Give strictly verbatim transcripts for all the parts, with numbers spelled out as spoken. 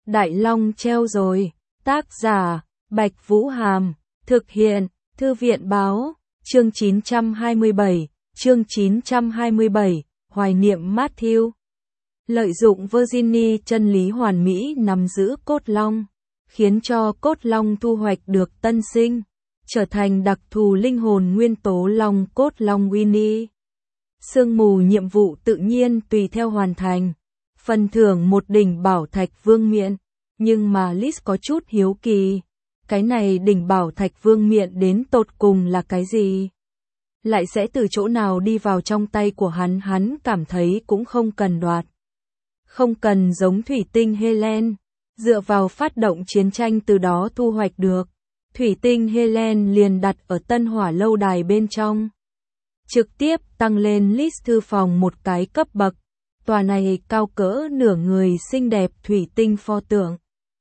Đại Long treo rồi. Tác giả, Bạch Vũ Hàm. Thực hiện, Thư viện Báo. Chương chín trăm hai mươi bảy. Chương chín trăm hai mươi bảy. Hoài niệm Matthew. Lợi dụng Virginie chân lý hoàn mỹ nắm giữ cốt long, khiến cho cốt long thu hoạch được tân sinh, trở thành đặc thù linh hồn nguyên tố long cốt long Winnie. Sương mù nhiệm vụ tự nhiên tùy theo hoàn thành. Phần thưởng một đỉnh bảo thạch vương miện, nhưng mà Liz có chút hiếu kỳ. Cái này đỉnh bảo thạch vương miện đến tột cùng là cái gì? Lại sẽ từ chỗ nào đi vào trong tay của hắn? Hắn cảm thấy cũng không cần đoạt. Không cần giống thủy tinh Helen, dựa vào phát động chiến tranh từ đó thu hoạch được. Thủy tinh Helen liền đặt ở Tân Hỏa lâu đài bên trong. Trực tiếp tăng lên list thư phòng một cái cấp bậc. Tòa này cao cỡ nửa người xinh đẹp thủy tinh pho tượng.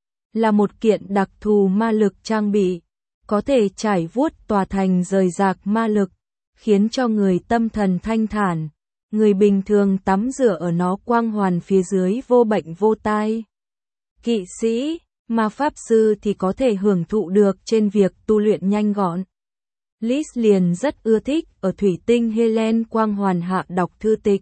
Là một kiện đặc thù ma lực trang bị. Có thể trải vuốt tòa thành rời rạc ma lực, khiến cho người tâm thần thanh thản. Người bình thường tắm rửa ở nó quang hoàn phía dưới vô bệnh vô tai. Kỵ sĩ, ma pháp sư thì có thể hưởng thụ được trên việc tu luyện nhanh gọn. Liz liền rất ưa thích ở thủy tinh Helen quang hoàn hạ đọc thư tịch.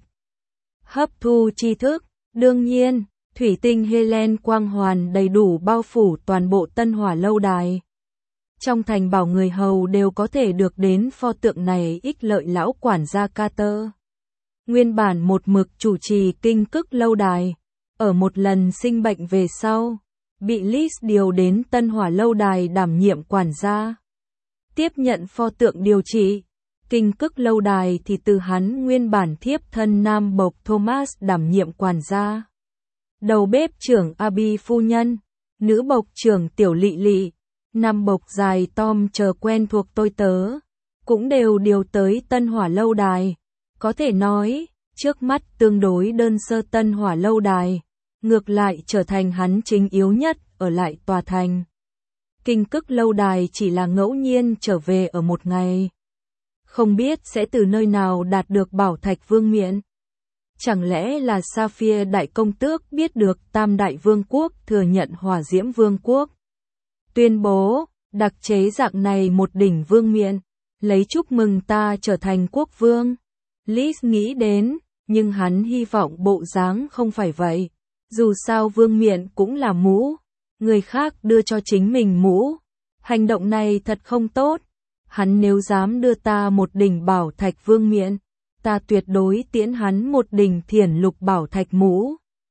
Hấp thu tri thức, đương nhiên, thủy tinh Helen quang hoàn đầy đủ bao phủ toàn bộ Tân Hỏa lâu đài. Trong thành bảo người hầu đều có thể được đến pho tượng này ích lợi. Lão quản gia Carter, nguyên bản một mực chủ trì kinh cức lâu đài, ở một lần sinh bệnh về sau, bị Liz điều đến Tân Hỏa lâu đài đảm nhiệm quản gia. Tiếp nhận pho tượng điều trị, kinh cức lâu đài thì từ hắn nguyên bản thiếp thân nam bộc Thomas đảm nhiệm quản gia. Đầu bếp trưởng Abby phu nhân, nữ bộc trưởng tiểu Lị Lị, nam bộc dài Tom chờ quen thuộc tôi tớ, cũng đều điều tới Tân Hỏa lâu đài. Có thể nói, trước mắt tương đối đơn sơ Tân Hỏa lâu đài, ngược lại trở thành hắn chính yếu nhất ở lại tòa thành. Kinh cức lâu đài chỉ là ngẫu nhiên trở về ở một ngày. Không biết sẽ từ nơi nào đạt được bảo thạch vương miện. Chẳng lẽ là Sapphire đại công tước biết được Tam đại vương quốc thừa nhận Hỏa diễm vương quốc. Tuyên bố, đặc chế dạng này một đỉnh vương miện, lấy chúc mừng ta trở thành quốc vương. Liz nghĩ đến, nhưng hắn hy vọng bộ dáng không phải vậy. Dù sao vương miện cũng là mũ, người khác đưa cho chính mình mũ. Hành động này thật không tốt. Hắn nếu dám đưa ta một đỉnh bảo thạch vương miện, ta tuyệt đối tiễn hắn một đỉnh thiển lục bảo thạch mũ.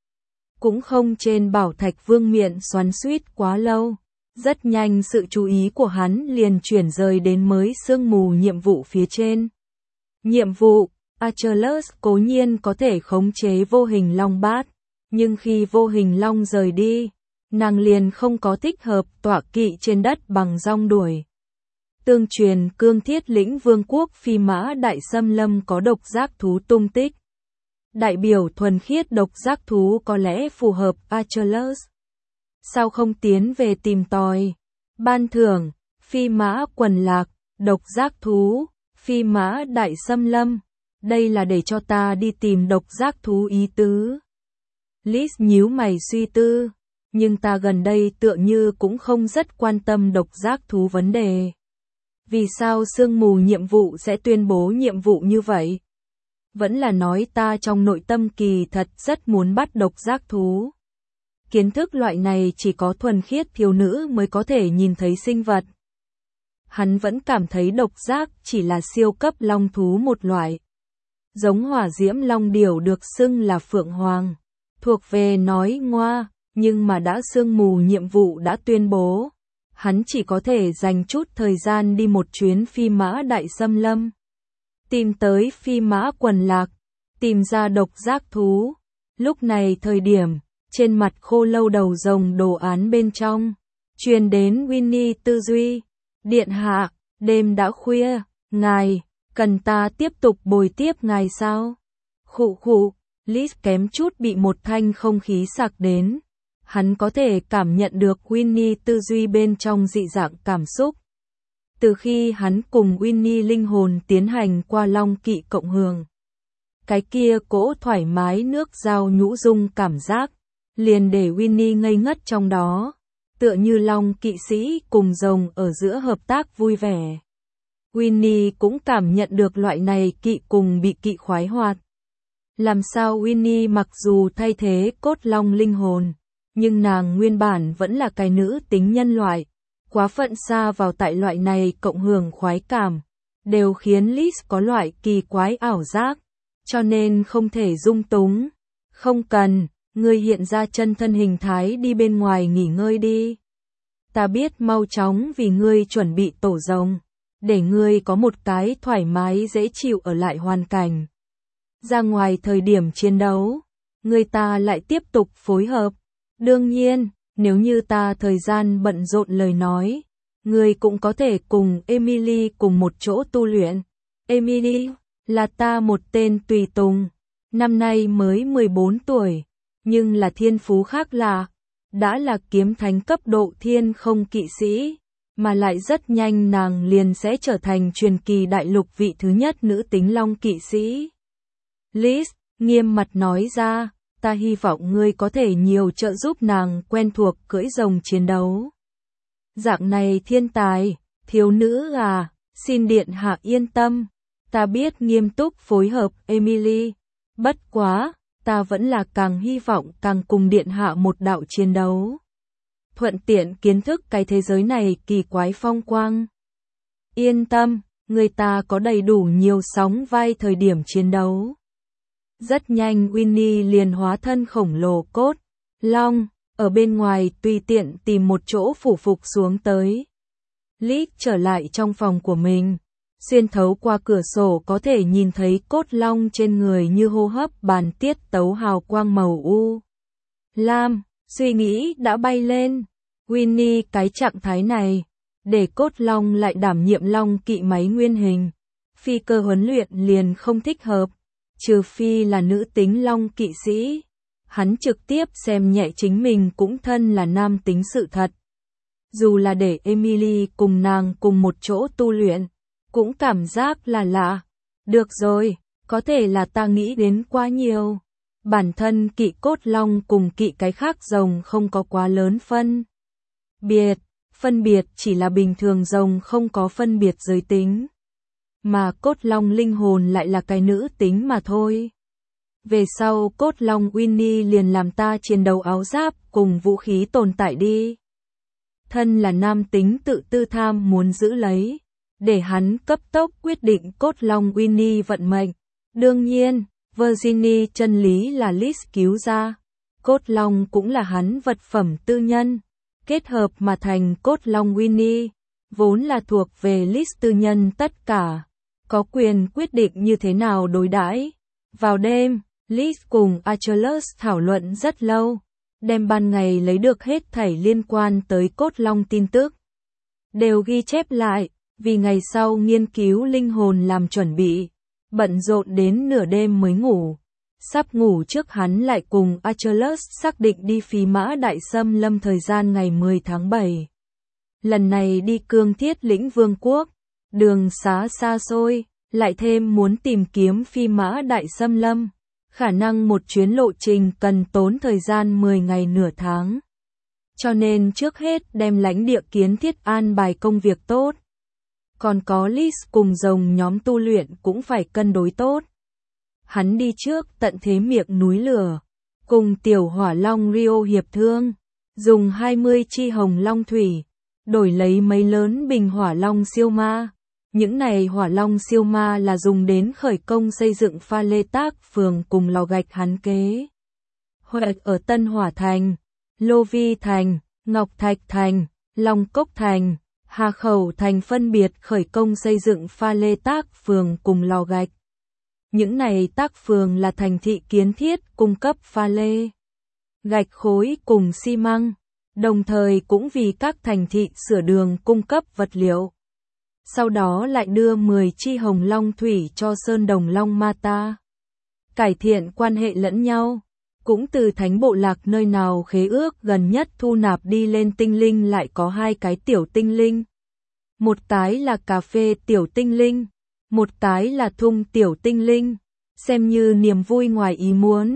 Cũng không trên bảo thạch vương miện xoắn xuýt quá lâu. Rất nhanh sự chú ý của hắn liền chuyển rời đến mới sương mù nhiệm vụ phía trên. Nhiệm vụ, Achilles cố nhiên có thể khống chế vô hình long bát, nhưng khi vô hình long rời đi, nàng liền không có thích hợp tọa kỵ trên đất bằng rong đuổi. Tương truyền cương thiết lĩnh vương quốc phi mã đại xâm lâm có độc giác thú tung tích. Đại biểu thuần khiết độc giác thú có lẽ phù hợp Achilles. Sao không tiến về tìm tòi? Ban thưởng, phi mã quần lạc, độc giác thú, phi mã đại xâm lâm. Đây là để cho ta đi tìm độc giác thú ý tứ. Liz nhíu mày suy tư, nhưng ta gần đây tựa như cũng không rất quan tâm độc giác thú vấn đề. Vì sao sương mù nhiệm vụ sẽ tuyên bố nhiệm vụ như vậy? Vẫn là nói ta trong nội tâm kỳ thật rất muốn bắt độc giác thú. Kiến thức loại này chỉ có thuần khiết thiếu nữ mới có thể nhìn thấy sinh vật. Hắn vẫn cảm thấy độc giác chỉ là siêu cấp long thú một loại. Giống hỏa diễm long điểu được xưng là phượng hoàng, thuộc về nói ngoa, nhưng mà đã sương mù nhiệm vụ đã tuyên bố. Hắn chỉ có thể dành chút thời gian đi một chuyến phi mã đại xâm lâm. Tìm tới phi mã quần lạc, tìm ra độc giác thú. Lúc này thời điểm, trên mặt khô lâu đầu rồng đồ án bên trong, truyền đến Winnie tư duy. Điện hạ, đêm đã khuya, ngài, cần ta tiếp tục bồi tiếp ngài sao? Khụ khụ, Liz kém chút bị một thanh không khí sặc đến. Hắn có thể cảm nhận được Winnie tư duy bên trong dị dạng cảm xúc. Từ khi hắn cùng Winnie linh hồn tiến hành qua long kỵ cộng hưởng, cái kia cỗ thoải mái nước giao nhũ dung cảm giác, liền để Winnie ngây ngất trong đó, tựa như Long kỵ sĩ cùng rồng ở giữa hợp tác vui vẻ. Winnie cũng cảm nhận được loại này kỵ cùng bị kỵ khoái hoạt. Làm sao Winnie mặc dù thay thế cốt long linh hồn, nhưng nàng nguyên bản vẫn là cái nữ tính nhân loại, quá phận xa vào tại loại này cộng hưởng khoái cảm, đều khiến Liz có loại kỳ quái ảo giác, cho nên không thể dung túng. Không cần, ngươi hiện ra chân thân hình thái đi bên ngoài nghỉ ngơi đi. Ta biết mau chóng vì ngươi chuẩn bị tổ rồng, để ngươi có một cái thoải mái dễ chịu ở lại hoàn cảnh. Ra ngoài thời điểm chiến đấu, người ta lại tiếp tục phối hợp. Đương nhiên, nếu như ta thời gian bận rộn lời nói, ngươi cũng có thể cùng Emily cùng một chỗ tu luyện. Emily là ta một tên tùy tùng, năm nay mới mười bốn tuổi, nhưng là thiên phú khác lạ, đã là kiếm thánh cấp độ thiên không kỵ sĩ, mà lại rất nhanh nàng liền sẽ trở thành truyền kỳ đại lục vị thứ nhất nữ tính long kỵ sĩ. Liz nghiêm mặt nói ra, ta hy vọng ngươi có thể nhiều trợ giúp nàng quen thuộc cưỡi rồng chiến đấu. Dạng này thiên tài, thiếu nữ à, xin điện hạ yên tâm, ta biết nghiêm túc phối hợp Emily, bất quá, ta vẫn là càng hy vọng càng cùng điện hạ một đạo chiến đấu. Thuận tiện kiến thức cái thế giới này kỳ quái phong quang. Yên tâm, người ta có đầy đủ nhiều sóng vai thời điểm chiến đấu. Rất nhanh Winnie liền hóa thân khổng lồ cốt long, ở bên ngoài tùy tiện tìm một chỗ phủ phục xuống tới. Liz trở lại trong phòng của mình, xuyên thấu qua cửa sổ có thể nhìn thấy cốt long trên người như hô hấp bàn tiết tấu hào quang màu u lam, suy nghĩ đã bay lên. Winnie cái trạng thái này, để cốt long lại đảm nhiệm long kỵ máy nguyên hình. Phi cơ huấn luyện liền không thích hợp, trừ phi là nữ tính long kỵ sĩ. Hắn trực tiếp xem nhẹ chính mình cũng thân là nam tính sự thật. Dù là để Emily cùng nàng cùng một chỗ tu luyện, cũng cảm giác là lạ. Được rồi, có thể là ta nghĩ đến quá nhiều. Bản thân kỵ cốt long cùng kỵ cái khác rồng không có quá lớn phân biệt, phân biệt chỉ là bình thường rồng không có phân biệt giới tính. Mà cốt long linh hồn lại là cái nữ tính mà thôi. Về sau cốt long Winnie liền làm ta chiến đấu áo giáp cùng vũ khí tồn tại đi. Thân là nam tính tự tư tham muốn giữ lấy, để hắn cấp tốc quyết định cốt long Winnie vận mệnh. Đương nhiên, Virginie chân lý là Liz cứu ra, cốt long cũng là hắn vật phẩm tư nhân, kết hợp mà thành cốt long Winnie, vốn là thuộc về Liz tư nhân tất cả, có quyền quyết định như thế nào đối đãi. Vào đêm, Liz cùng Achilles thảo luận rất lâu, đem ban ngày lấy được hết thảy liên quan tới cốt long tin tức, đều ghi chép lại, vì ngày sau nghiên cứu linh hồn làm chuẩn bị, bận rộn đến nửa đêm mới ngủ. Sắp ngủ trước hắn lại cùng Achilles xác định đi Phi Mã Đại Xâm Lâm thời gian ngày mười tháng bảy. Lần này đi Cương Thiết Lĩnh Vương quốc, đường xá xa xôi, lại thêm muốn tìm kiếm Phi Mã Đại Xâm Lâm, khả năng một chuyến lộ trình cần tốn thời gian mười ngày nửa tháng. Cho nên trước hết đem lãnh địa Kiến Thiết an bài công việc tốt. Còn có Liz cùng rồng nhóm tu luyện cũng phải cân đối tốt. Hắn đi trước tận thế miệng núi lửa, cùng tiểu hỏa long Rio hiệp thương, dùng hai mươi chi hồng long thủy, đổi lấy mấy lớn bình hỏa long siêu ma. Những này hỏa long siêu ma là dùng đến khởi công xây dựng pha lê tác phường cùng lò gạch hắn kế. Hoặc ở Tân Hỏa Thành, Lô Vi Thành, Ngọc Thạch Thành, Long Cốc Thành, Hà Khẩu Thành phân biệt khởi công xây dựng pha lê tác phường cùng lò gạch. Những này tác phường là thành thị kiến thiết cung cấp pha lê, gạch khối cùng xi măng, đồng thời cũng vì các thành thị sửa đường cung cấp vật liệu. Sau đó lại đưa mười chi hồng long thủy cho Sơn Đồng Long Mata. Cải thiện quan hệ lẫn nhau, cũng từ thánh bộ lạc nơi nào khế ước gần nhất thu nạp đi lên tinh linh lại có hai cái tiểu tinh linh. Một cái là cà phê tiểu tinh linh, một cái là thung tiểu tinh linh, xem như niềm vui ngoài ý muốn.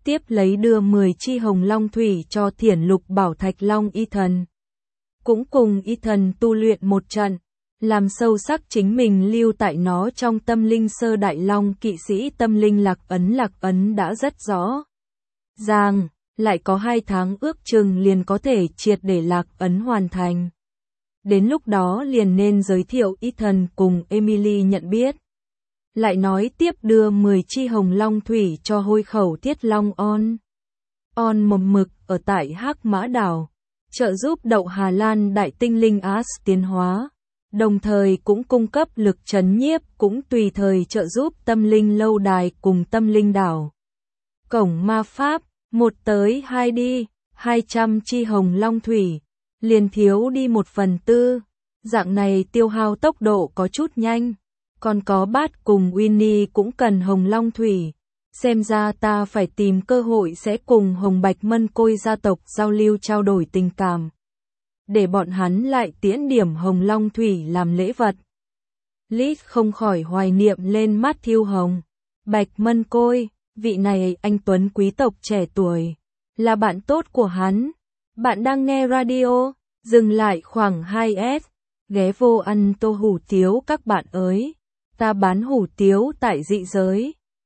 tiếp lấy đưa mười chi hồng long thủy cho Thiển Lục Bảo Thạch Long Y Thần. Cũng cùng Y Thần tu luyện một trận, làm sâu sắc chính mình lưu tại nó trong tâm linh sơ đại long kỵ sĩ tâm linh lạc ấn lạc ấn đã rất rõ ràng, lại có hai tháng ước chừng liền có thể triệt để lạc ấn hoàn thành. Đến lúc đó liền nên giới thiệu Y Thần cùng Emily nhận biết. Lại nói tiếp đưa mười chi hồng long thủy cho hôi khẩu Thiết Long On. On một mực ở tại Hắc Mã Đảo, trợ giúp Đậu Hà Lan đại tinh linh As tiến hóa, đồng thời cũng cung cấp lực trấn nhiếp, cũng tùy thời trợ giúp tâm linh lâu đài cùng tâm linh đảo. Cổng ma pháp, một tới hai đi, hai trăm chi hồng long thủy, liền thiếu đi một phần tư, dạng này tiêu hao tốc độ có chút nhanh. Còn có Bát cùng Winnie cũng cần hồng long thủy, xem ra ta phải tìm cơ hội sẽ cùng Hồng Bạch Mân Côi gia tộc giao lưu trao đổi tình cảm, để bọn hắn lại tiễn điểm hồng long thủy làm lễ vật. Lít không khỏi hoài niệm lên Matthew Hồng Bạch Mân Côi, vị này anh tuấn quý tộc trẻ tuổi, là bạn tốt của hắn. Bạn đang nghe radio, dừng lại khoảng hai S, ghé vô ăn tô hủ tiếu các bạn ơi. Ta bán hủ tiếu tại dị giới.